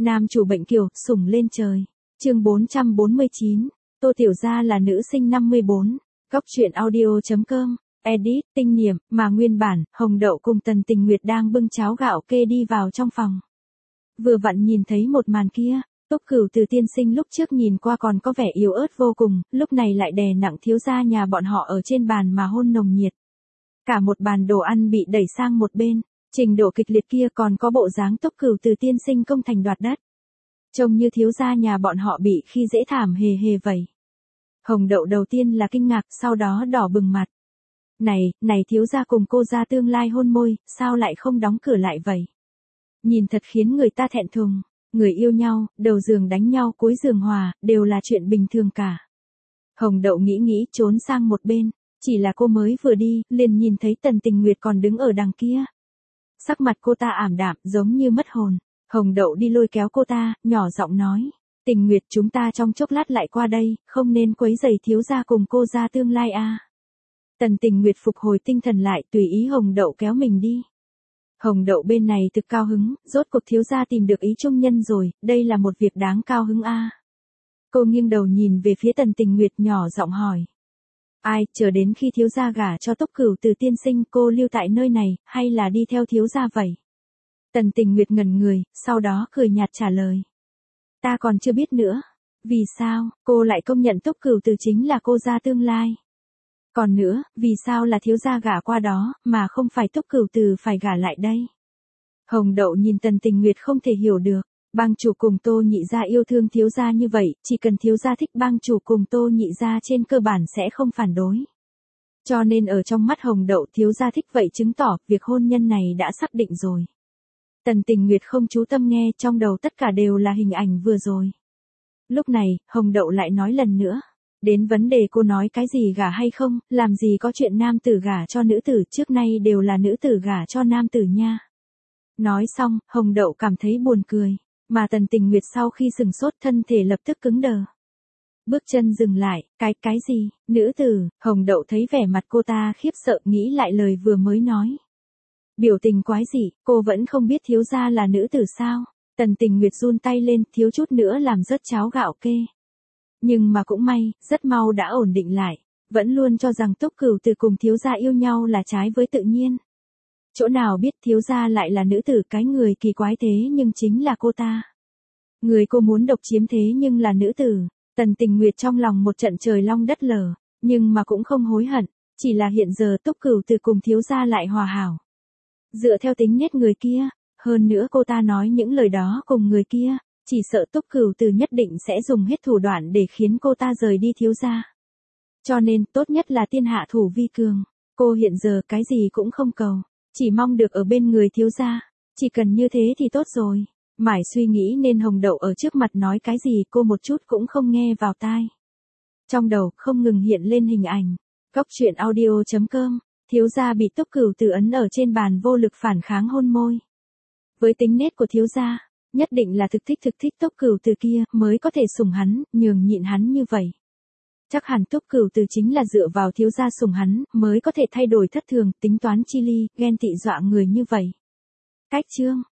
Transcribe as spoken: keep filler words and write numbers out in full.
Nam chủ bệnh kiều, sủng lên trời. Chương bốn trăm bốn mươi chín. Tô Tiểu Gia là nữ sinh năm mươi bốn. Góc truyện audio.com. Edit, tinh niệm, mà nguyên bản, Hồng Đậu cùng Tần Tình Nguyệt đang bưng cháo gạo kê đi vào trong phòng. Vừa vặn nhìn thấy một màn kia, Túc Cửu Từ tiên sinh lúc trước nhìn qua còn có vẻ yếu ớt vô cùng, lúc này lại đè nặng thiếu gia nhà bọn họ ở trên bàn mà hôn nồng nhiệt. Cả một bàn đồ ăn bị đẩy sang một bên, trình độ kịch liệt kia còn có bộ dáng Túc Cửu Từ tiên sinh công thành đoạt đất. Trông như thiếu gia nhà bọn họ bị khi dễ thảm hề hề vậy. Hồng Đậu đầu tiên là kinh ngạc, sau đó đỏ bừng mặt. Này, này thiếu gia cùng cô gia tương lai hôn môi, sao lại không đóng cửa lại vậy? Nhìn thật khiến người ta thẹn thùng, người yêu nhau, đầu giường đánh nhau cuối giường hòa, đều là chuyện bình thường cả. Hồng Đậu nghĩ nghĩ trốn sang một bên, chỉ là cô mới vừa đi, liền nhìn thấy Tần Tình Nguyệt còn đứng ở đằng kia. Sắc mặt cô ta ảm đạm, giống như mất hồn. Hồng Đậu đi lôi kéo cô ta, nhỏ giọng nói. Tình Nguyệt, chúng ta trong chốc lát lại qua đây, không nên quấy rầy thiếu gia cùng cô gia tương lai à. Tần Tình Nguyệt phục hồi tinh thần lại, tùy ý Hồng Đậu kéo mình đi. Hồng Đậu bên này thực cao hứng, rốt cuộc thiếu gia tìm được ý trung nhân rồi, đây là một việc đáng cao hứng a. À. Cô nghiêng đầu nhìn về phía Tần Tình Nguyệt nhỏ giọng hỏi. Ai, chờ đến khi thiếu gia gả cho Túc Cửu Từ tiên sinh, cô lưu tại nơi này, hay là đi theo thiếu gia vậy? Tần Tình Nguyệt ngẩn người, sau đó cười nhạt trả lời. Ta còn chưa biết nữa. Vì sao, cô lại công nhận Túc Cửu Từ chính là cô gia tương lai? Còn nữa, vì sao là thiếu gia gả qua đó, mà không phải Túc Cửu Từ phải gả lại đây? Hồng Đậu nhìn Tần Tình Nguyệt không thể hiểu được. Bang chủ cùng Tô Nhị gia yêu thương thiếu gia như vậy, chỉ cần thiếu gia thích bang chủ cùng Tô Nhị gia trên cơ bản sẽ không phản đối. Cho nên ở trong mắt Hồng Đậu thiếu gia thích vậy chứng tỏ việc hôn nhân này đã xác định rồi. Tần Tình Nguyệt không chú tâm nghe, trong đầu tất cả đều là hình ảnh vừa rồi. Lúc này, Hồng Đậu lại nói lần nữa. Đến vấn đề cô nói cái gì gả hay không, làm gì có chuyện nam tử gả cho nữ tử, trước nay đều là nữ tử gả cho nam tử nha. Nói xong, Hồng Đậu cảm thấy buồn cười, mà Tần Tình Nguyệt sau khi sừng sốt thân thể lập tức cứng đờ. Bước chân dừng lại, cái, cái gì, nữ tử, Hồng Đậu thấy vẻ mặt cô ta khiếp sợ nghĩ lại lời vừa mới nói. Biểu tình quái dị, cô vẫn không biết thiếu gia là nữ tử sao? Tần Tình Nguyệt run tay lên, thiếu chút nữa làm rớt cháo gạo kê. Nhưng mà cũng may, rất mau đã ổn định lại, vẫn luôn cho rằng Túc Cửu Từ cùng thiếu gia yêu nhau là trái với tự nhiên. Chỗ nào biết thiếu gia lại là nữ tử, cái người kỳ quái thế nhưng chính là cô ta. Người cô muốn độc chiếm thế nhưng là nữ tử. Tần Tình Nguyệt trong lòng một trận trời long đất lở, nhưng mà cũng không hối hận, chỉ là hiện giờ Túc Cửu Từ cùng thiếu gia lại hòa hảo. Dựa theo tính nết người kia, hơn nữa cô ta nói những lời đó cùng người kia, chỉ sợ Túc Cửu Từ nhất định sẽ dùng hết thủ đoạn để khiến cô ta rời đi thiếu gia. Cho nên tốt nhất là tiên hạ thủ vi cường. Cô hiện giờ cái gì cũng không cầu, chỉ mong được ở bên người thiếu gia. Chỉ cần như thế thì tốt rồi. Mãi suy nghĩ nên Hồng Đậu ở trước mặt nói cái gì cô một chút cũng không nghe vào tai. Trong đầu không ngừng hiện lên hình ảnh. Góc truyện audio.com. Thiếu gia bị Túc Cửu Từ ấn ở trên bàn vô lực phản kháng hôn môi. Với tính nết của thiếu gia, nhất định là thực thích thực thích Túc Cửu Từ kia mới có thể sủng hắn, nhường nhịn hắn như vậy. Chắc hẳn Túc Cửu Từ chính là dựa vào thiếu gia sủng hắn mới có thể thay đổi thất thường, tính toán chi ly, ghen tị dọa người như vậy. Cách chương